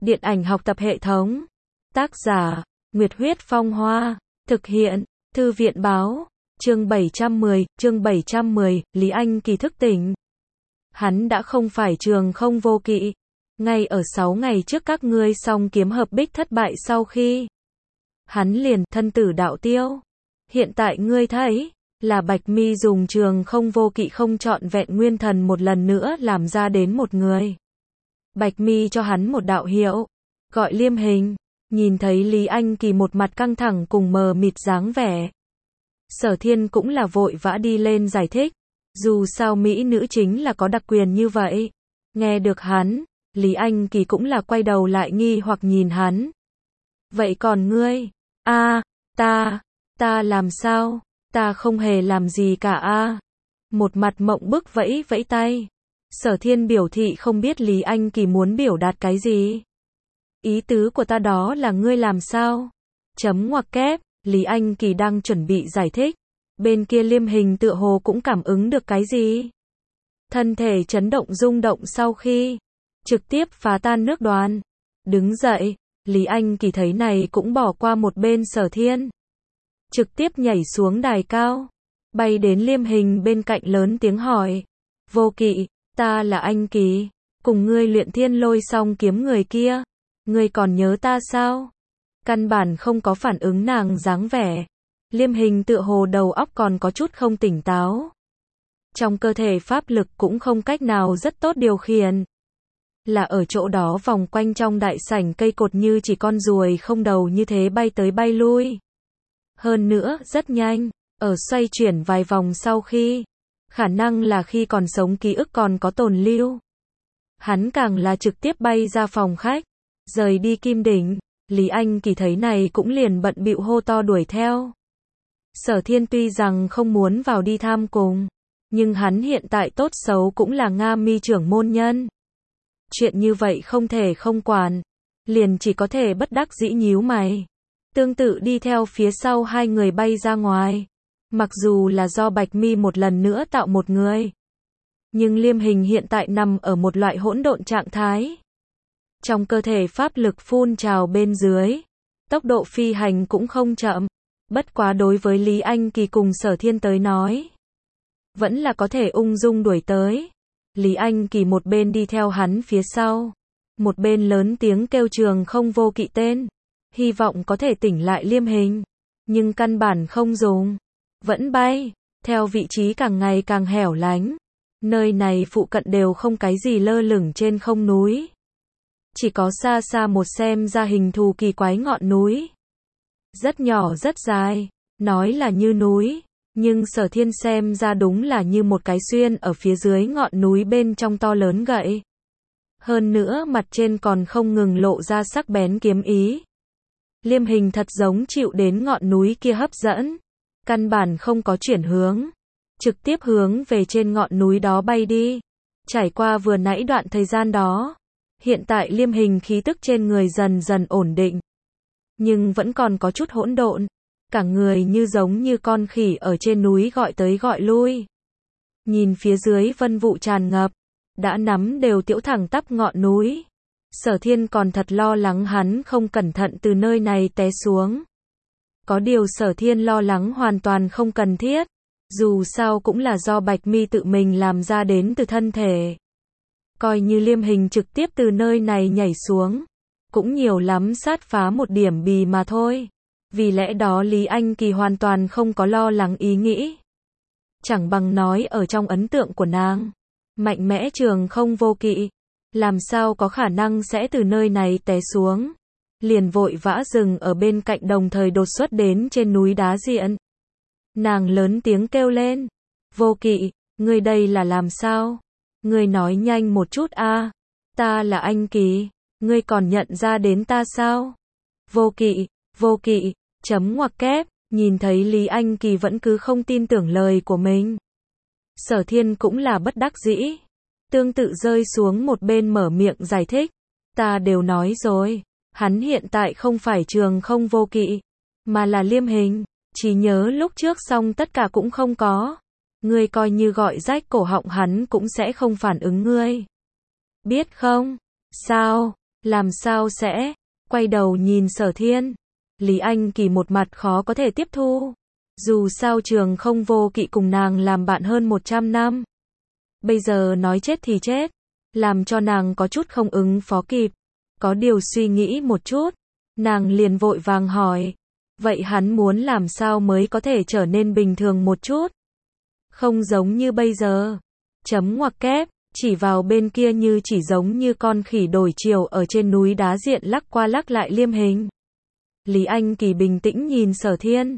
Điện ảnh học tập hệ thống. Tác giả, Nguyệt Huyết Phong Hoa. Thực hiện, Thư viện Báo. Chương 710, Lý Anh Kỳ thức tỉnh. Hắn đã không phải Trường Không Vô Kỵ. Ngay ở 6 ngày trước các ngươi song kiếm hợp bích thất bại sau khi hắn liền thân tử đạo tiêu. Hiện tại ngươi thấy, là Bạch Mi dùng Trường Không Vô Kỵ không trọn vẹn nguyên thần một lần nữa làm ra đến một người. Bạch Mi cho hắn một đạo hiệu, gọi Liêm Hình. Nhìn thấy Lý Anh Kỳ một mặt căng thẳng cùng mờ mịt dáng vẻ, Sở Thiên cũng là vội vã đi lên giải thích. Dù sao mỹ nữ chính là có đặc quyền như vậy. Nghe được hắn, Lý Anh Kỳ cũng là quay đầu lại nghi hoặc nhìn hắn. Vậy còn ngươi? Ta làm sao? Ta không hề làm gì cả Một mặt mộng bức vẫy vẫy tay. Sở Thiên biểu thị không biết Lý Anh Kỳ muốn biểu đạt cái gì. Ý tứ của ta đó là ngươi làm sao? Chấm ngoặc kép, Lý Anh Kỳ đang chuẩn bị giải thích. Bên kia Liêm Hình tựa hồ cũng cảm ứng được cái gì. Thân thể chấn động rung động sau khi trực tiếp phá tan nước đoàn. Đứng dậy, Lý Anh Kỳ thấy này cũng bỏ qua một bên Sở Thiên. Trực tiếp nhảy xuống đài cao. Bay đến Liêm Hình bên cạnh lớn tiếng hỏi. Vô Kỵ, ta là Anh Kỳ. Cùng ngươi luyện thiên lôi xong kiếm người kia. Ngươi còn nhớ ta sao? Căn bản không có phản ứng nàng dáng vẻ. Liêm Hình tựa hồ đầu óc còn có chút không tỉnh táo. Trong cơ thể pháp lực cũng không cách nào rất tốt điều khiển. Là ở chỗ đó vòng quanh trong đại sảnh cây cột như chỉ con ruồi không đầu như thế bay tới bay lui. Hơn nữa, rất nhanh, ở xoay chuyển vài vòng sau khi, khả năng là khi còn sống ký ức còn có tồn lưu. Hắn càng là trực tiếp bay ra phòng khách, rời đi Kim Đỉnh. Lý Anh Kỳ thấy này cũng liền bận bịu hô to đuổi theo. Sở Thiên tuy rằng không muốn vào đi tham cùng, nhưng hắn hiện tại tốt xấu cũng là Nga Mi trưởng môn nhân. Chuyện như vậy không thể không quản, liền chỉ có thể bất đắc dĩ nhíu mày. Tương tự đi theo phía sau hai người bay ra ngoài. Mặc dù là do Bạch Mi một lần nữa tạo một người, nhưng Liêm Hình hiện tại nằm ở một loại hỗn độn trạng thái. Trong cơ thể pháp lực phun trào bên dưới, tốc độ phi hành cũng không chậm. Bất quá đối với Lý Anh Kỳ cùng Sở Thiên tới nói, vẫn là có thể ung dung đuổi tới. Lý Anh Kỳ một bên đi theo hắn phía sau, một bên lớn tiếng kêu Trường Không Vô Kỵ tên, hy vọng có thể tỉnh lại Liêm Hình. Nhưng căn bản không dùng, vẫn bay, theo vị trí càng ngày càng hẻo lánh. Nơi này phụ cận đều không cái gì lơ lửng trên không núi. Chỉ có xa xa một xem ra hình thù kỳ quái ngọn núi. Rất nhỏ rất dài, nói là như núi, nhưng Sở Thiên xem ra đúng là như một cái xuyên ở phía dưới ngọn núi bên trong to lớn gậy. Hơn nữa mặt trên còn không ngừng lộ ra sắc bén kiếm ý. Liêm Hình thật giống chịu đến ngọn núi kia hấp dẫn, căn bản không có chuyển hướng, trực tiếp hướng về trên ngọn núi đó bay đi. Trải qua vừa nãy đoạn thời gian đó, hiện tại Liêm Hình khí tức trên người dần dần ổn định, nhưng vẫn còn có chút hỗn độn, cả người như giống như con khỉ ở trên núi gọi tới gọi lui. Nhìn phía dưới vân vụ tràn ngập, đã nắm đều tiễu thẳng tắp ngọn núi. Sở Thiên còn thật lo lắng hắn không cẩn thận từ nơi này té xuống. Có điều Sở Thiên lo lắng hoàn toàn không cần thiết, dù sao cũng là do Bạch Mi tự mình làm ra đến từ thân thể. Coi như Liêm Hình trực tiếp từ nơi này nhảy xuống, cũng nhiều lắm sát phá một điểm bì mà thôi. Vì lẽ đó Lý Anh Kỳ hoàn toàn không có lo lắng ý nghĩ. Chẳng bằng nói ở trong ấn tượng của nàng, mạnh mẽ Trường Không Vô Kỵ, làm sao có khả năng sẽ từ nơi này té xuống. Liền vội vã dừng ở bên cạnh đồng thời đột xuất đến trên núi đá diện. Nàng lớn tiếng kêu lên. Vô Kỵ, ngươi đây là làm sao? Ngươi nói nhanh một chút ta là Anh Kỳ, ngươi còn nhận ra đến ta sao? Vô Kỵ, chấm ngoặc kép, nhìn thấy Lý Anh Kỳ vẫn cứ không tin tưởng lời của mình. Sở Thiên cũng là bất đắc dĩ, tương tự rơi xuống một bên mở miệng giải thích. Ta đều nói rồi, hắn hiện tại không phải Trường Không Vô Kỵ, mà là Liêm Hình, chỉ nhớ lúc trước xong tất cả cũng không có. Ngươi coi như gọi rách cổ họng hắn cũng sẽ không phản ứng ngươi. Biết không? Sao? Làm sao sẽ? Quay đầu nhìn Sở Thiên. Lý Anh Kỳ một mặt khó có thể tiếp thu. Dù sao Trường Không Vô Kỵ cùng nàng làm bạn hơn 100 năm. Bây giờ nói chết thì chết. Làm cho nàng có chút không ứng phó kịp. Có điều suy nghĩ một chút. Nàng liền vội vàng hỏi. Vậy hắn muốn làm sao mới có thể trở nên bình thường một chút? Không giống như bây giờ. Chấm ngoặc kép. Chỉ vào bên kia như chỉ giống như con khỉ đổi chiều ở trên núi đá diện lắc qua lắc lại liêm hình. Lý Anh Kỳ bình tĩnh nhìn Sở Thiên.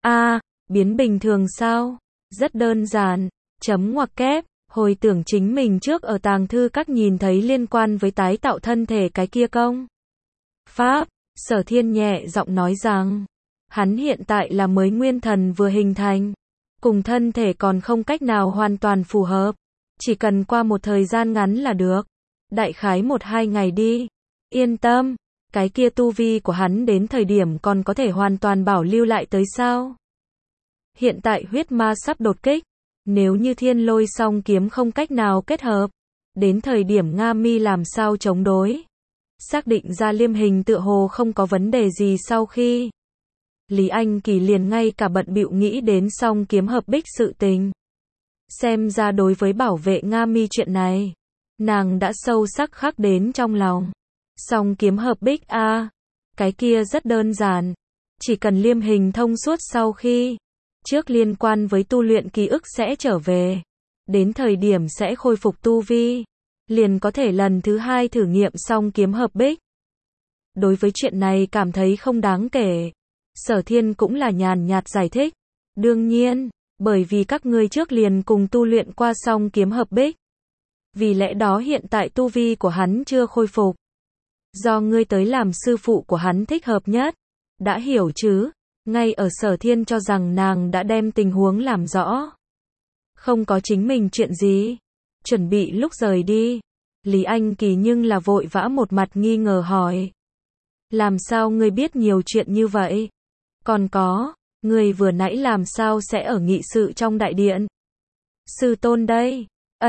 Biến bình thường sao? Rất đơn giản. Chấm ngoặc kép. Hồi tưởng chính mình trước ở tàng thư các nhìn thấy liên quan với tái tạo thân thể cái kia công pháp. Sở Thiên nhẹ giọng nói rằng, hắn hiện tại là mới nguyên thần vừa hình thành. Cùng thân thể còn không cách nào hoàn toàn phù hợp. Chỉ cần qua một thời gian ngắn là được. Đại khái 1-2 ngày đi. Yên tâm. Cái kia tu vi của hắn đến thời điểm còn có thể hoàn toàn bảo lưu lại tới sao? Hiện tại huyết ma sắp đột kích. Nếu như Thiên Lôi song kiếm không cách nào kết hợp. Đến thời điểm Nga Mi làm sao chống đối? Xác định ra liêm hình tựa hồ không có vấn đề gì sau khi. Lý Anh Kỳ liền ngay cả bận bịu nghĩ đến song kiếm hợp bích sự tình. Xem ra đối với bảo vệ Nga Mi chuyện này, nàng đã sâu sắc khắc đến trong lòng. Song kiếm hợp bích cái kia rất đơn giản. Chỉ cần liêm hình thông suốt sau khi trước liên quan với tu luyện ký ức sẽ trở về. Đến thời điểm sẽ khôi phục tu vi. Liền có thể lần thứ 2 thử nghiệm song kiếm hợp bích. Đối với chuyện này cảm thấy không đáng kể. Sở Thiên cũng là nhàn nhạt giải thích. Đương nhiên, bởi vì các ngươi trước liền cùng tu luyện qua song kiếm hợp bích. Vì lẽ đó hiện tại tu vi của hắn chưa khôi phục. Do ngươi tới làm sư phụ của hắn thích hợp nhất. Đã hiểu chứ? Ngay ở Sở Thiên cho rằng nàng đã đem tình huống làm rõ. Không có chính mình chuyện gì. Chuẩn bị lúc rời đi. Lý Anh Kỳ nhưng là vội vã một mặt nghi ngờ hỏi. Làm sao ngươi biết nhiều chuyện như vậy? Còn có, ngươi vừa nãy làm sao sẽ ở nghị sự trong đại điện? Sư tôn đây.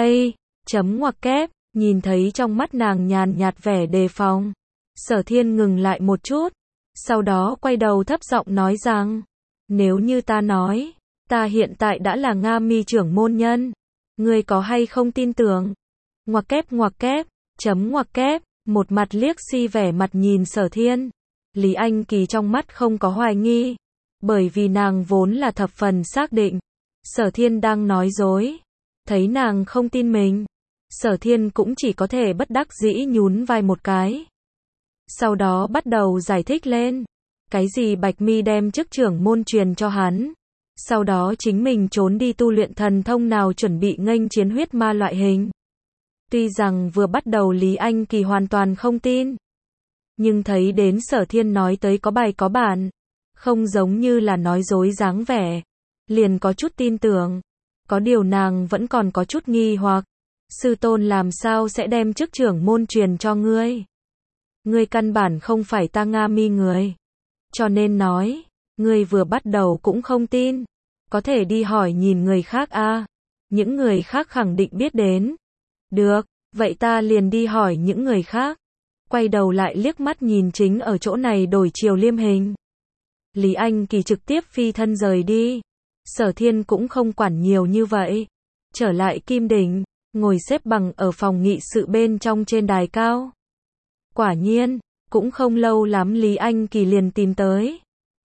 Chấm ngoặc kép, nhìn thấy trong mắt nàng nhàn nhạt vẻ đề phòng. Sở Thiên ngừng lại một chút. Sau đó quay đầu thấp giọng nói rằng. Nếu như ta nói, ta hiện tại đã là Nga Mi trưởng môn nhân. Ngươi có hay không tin tưởng? Ngoặc kép, chấm ngoặc kép, một mặt liếc si vẻ mặt nhìn Sở Thiên. Lý Anh Kỳ trong mắt không có hoài nghi. Bởi vì nàng vốn là thập phần xác định. Sở Thiên đang nói dối. Thấy nàng không tin mình. Sở Thiên cũng chỉ có thể bất đắc dĩ nhún vai một cái. Sau đó bắt đầu giải thích lên. Cái gì Bạch Mi đem chức trưởng môn truyền cho hắn. Sau đó chính mình trốn đi tu luyện thần thông nào chuẩn bị nghênh chiến huyết ma loại hình. Tuy rằng vừa bắt đầu Lý Anh Kỳ hoàn toàn không tin. Nhưng thấy đến Sở Thiên nói tới có bài có bản. Không giống như là nói dối dáng vẻ. Liền có chút tin tưởng. Có điều nàng vẫn còn có chút nghi hoặc. Sư tôn làm sao sẽ đem chức trưởng môn truyền cho ngươi? Ngươi căn bản không phải ta Nga Mi người. Cho nên nói, ngươi vừa bắt đầu cũng không tin. Có thể đi hỏi nhìn người khác Những người khác khẳng định biết đến. Được, vậy ta liền đi hỏi những người khác. Quay đầu lại liếc mắt nhìn chính ở chỗ này đổi chiều liêm hình. Lý Anh Kỳ trực tiếp phi thân rời đi. Sở Thiên cũng không quản nhiều như vậy. Trở lại Kim Đỉnh, ngồi xếp bằng ở phòng nghị sự bên trong trên đài cao. Quả nhiên, cũng không lâu lắm Lý Anh Kỳ liền tìm tới.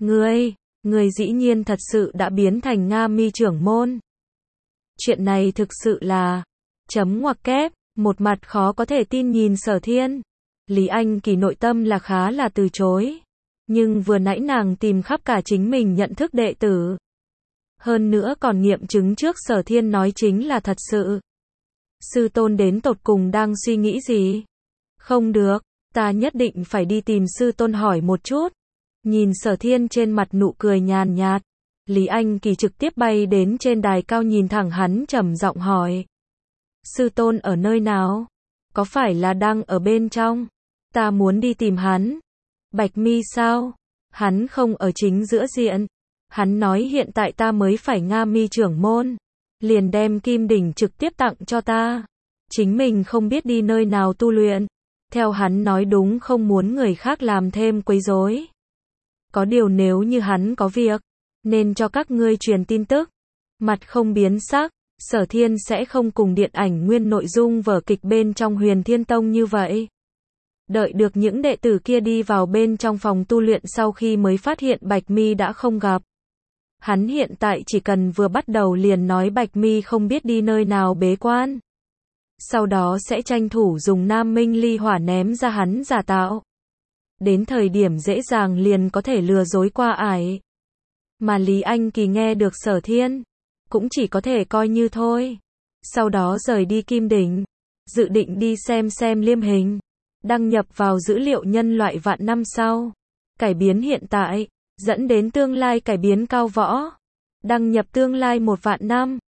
Ngươi dĩ nhiên thật sự đã biến thành Nga Mi trưởng môn. Chuyện này thực sự là... Chấm ngoặc kép, một mặt khó có thể tin nhìn Sở Thiên. Lý Anh Kỳ nội tâm là khá là từ chối. Nhưng vừa nãy nàng tìm khắp cả chính mình nhận thức đệ tử. Hơn nữa còn nghiệm chứng trước Sở Thiên nói chính là thật sự. Sư tôn đến tột cùng đang suy nghĩ gì? Không được, ta nhất định phải đi tìm sư tôn hỏi một chút. Nhìn Sở Thiên trên mặt nụ cười nhàn nhạt. Lý Anh Kỳ trực tiếp bay đến trên đài cao nhìn thẳng hắn trầm giọng hỏi. Sư tôn ở nơi nào? Có phải là đang ở bên trong? Ta muốn đi tìm hắn. Bạch Mi sao? Hắn không ở chính giữa diện. Hắn nói hiện tại ta mới phải Nga Mi trưởng môn. Liền đem Kim Đỉnh trực tiếp tặng cho ta. Chính mình không biết đi nơi nào tu luyện. Theo hắn nói đúng không muốn người khác làm thêm quấy rối. Có điều nếu như hắn có việc, nên cho các ngươi truyền tin tức. Mặt không biến sắc, Sở Thiên sẽ không cùng điện ảnh nguyên nội dung vở kịch bên trong Huyền Thiên Tông như vậy. Đợi được những đệ tử kia đi vào bên trong phòng tu luyện sau khi mới phát hiện Bạch Mi đã không gặp. Hắn hiện tại chỉ cần vừa bắt đầu liền nói Bạch Mi không biết đi nơi nào bế quan. Sau đó sẽ tranh thủ dùng Nam Minh ly hỏa ném ra hắn giả tạo. Đến thời điểm dễ dàng liền có thể lừa dối qua ải. Mà Lý Anh Kỳ nghe được Sở Thiên, cũng chỉ có thể coi như thôi. Sau đó rời đi Kim Đỉnh, dự định đi xem Liêm Hình, đăng nhập vào dữ liệu nhân loại vạn năm sau. Cải biến hiện tại, dẫn đến tương lai cải biến cao võ. Đăng nhập tương lai 1 vạn năm.